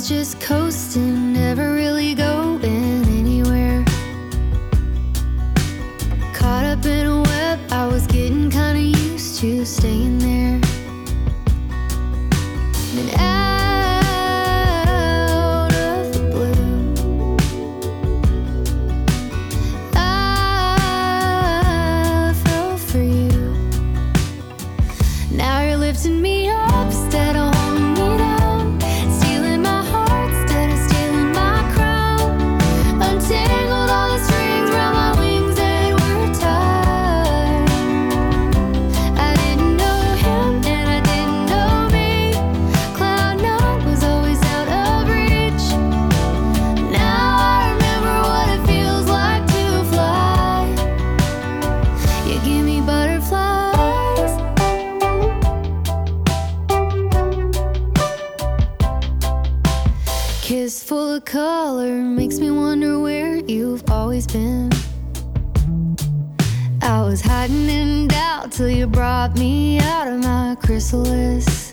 was just coasting, never really going anywhere. Caught up in a web, I was getting kinda used to staying there. And out of the blue, I fell for you. Now you're lifting me up instead of holding me down, stealing my heart instead of stealing my crown. Untangled all the strings around my wings that were tied. I didn't know him and I didn't know me. Cloud nine was always out of reach. Now I remember what it feels like to fly. You give me butterflies. Kiss full of color makes me wonder where you've always been. I was hiding in doubt till you brought me out of my chrysalis.